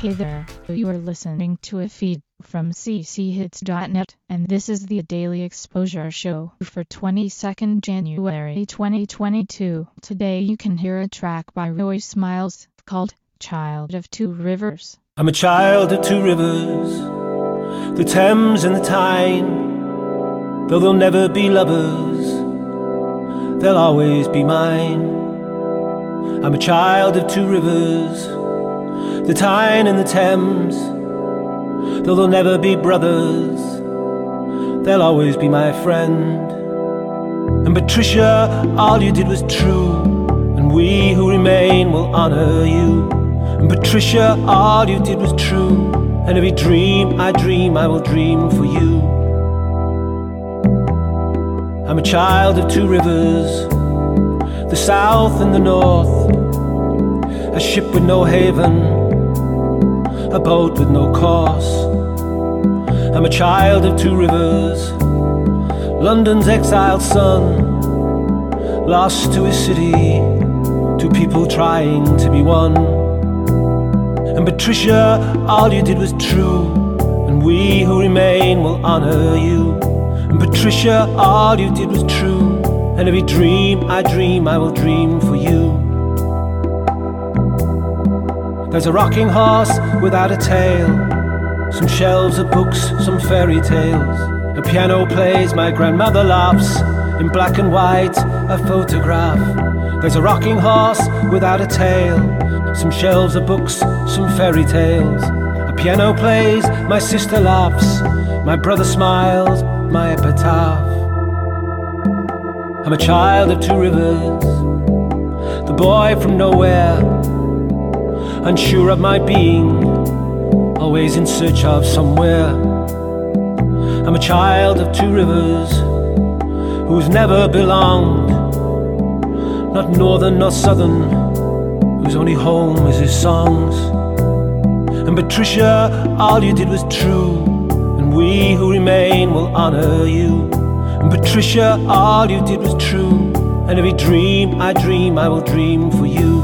Hey there, you are listening to a feed from cchits.net, and this is the Daily Exposure Show for 22nd January 2022. Today you can hear a track by Roy Smiles called Child of Two Rivers. I'm a child of two rivers, the Thames and the Tyne. Though they'll never be lovers, they'll always be mine. I'm a child of two rivers, the Tyne and the Thames. Though they'll never be brothers, they'll always be my friend. And Patricia, all you did was true, and we who remain will honour you. And Patricia, all you did was true, and every dream I dream I will dream for you. I'm a child of two rivers, the south and the north, a ship with no haven, a boat with no course. I'm a child of two rivers, London's exiled son, lost to his city, two people trying to be one. And Patricia, all you did was true, and we who remain will honour you. And Patricia, all you did was true, and every dream I dream I will dream for you. There's a rocking horse without a tail, some shelves of books, some fairy tales. A piano plays, my grandmother laughs, in black and white, a photograph. There's a rocking horse without a tail, some shelves of books, some fairy tales. A piano plays, my sister laughs, my brother smiles, my epitaph. I'm a child of two rivers, the boy from nowhere, unsure of my being, always in search of somewhere. I'm a child of two rivers, who's never belonged, not northern nor southern, whose only home is his songs. And Patricia, all you did was true, and we who remain will honour you. And Patricia, all you did was true, and every dream I dream I will dream for you.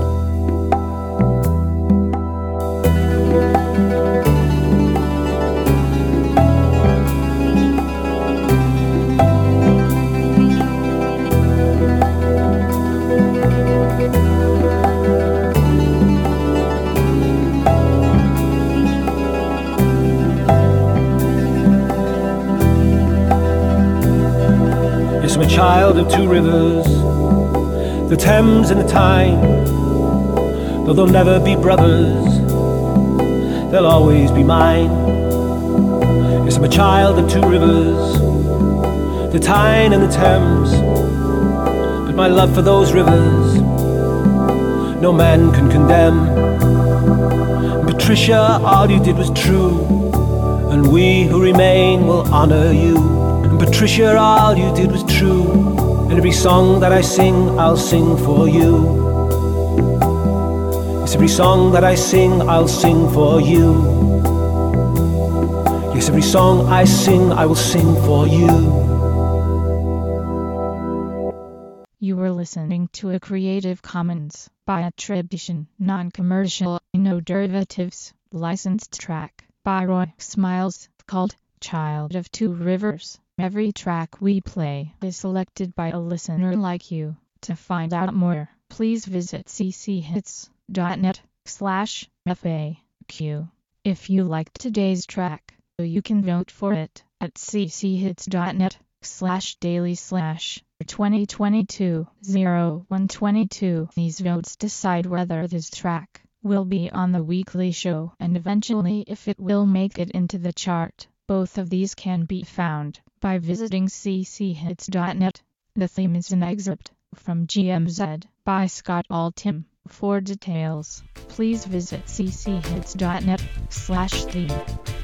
I'm a child of two rivers, the Thames and the Tyne. Though they'll never be brothers, they'll always be mine. Yes, I'm a child of two rivers, the Tyne and the Thames. But my love for those rivers, no man can condemn. And Patricia, all you did was true, and we who remain will honour you. And Patricia, all you did was true, and every song that I sing, I'll sing for you. Yes, every song that I sing, I'll sing for you. Yes, every song I sing, I will sing for you. You were listening to a Creative Commons by attribution, non-commercial, no derivatives, licensed track by Roy Smiles called Child of Two Rivers. Every track we play is selected by a listener like you. To find out more, please visit cchits.net/FAQ. If you liked today's track, you can vote for it at cchits.net/daily/2022-0122. These votes decide whether this track will be on the weekly show and eventually if it will make it into the chart. Both of these can be found by visiting cchits.net. The theme is an excerpt from GMZ by Scott Altham. For details, please visit cchits.net/theme.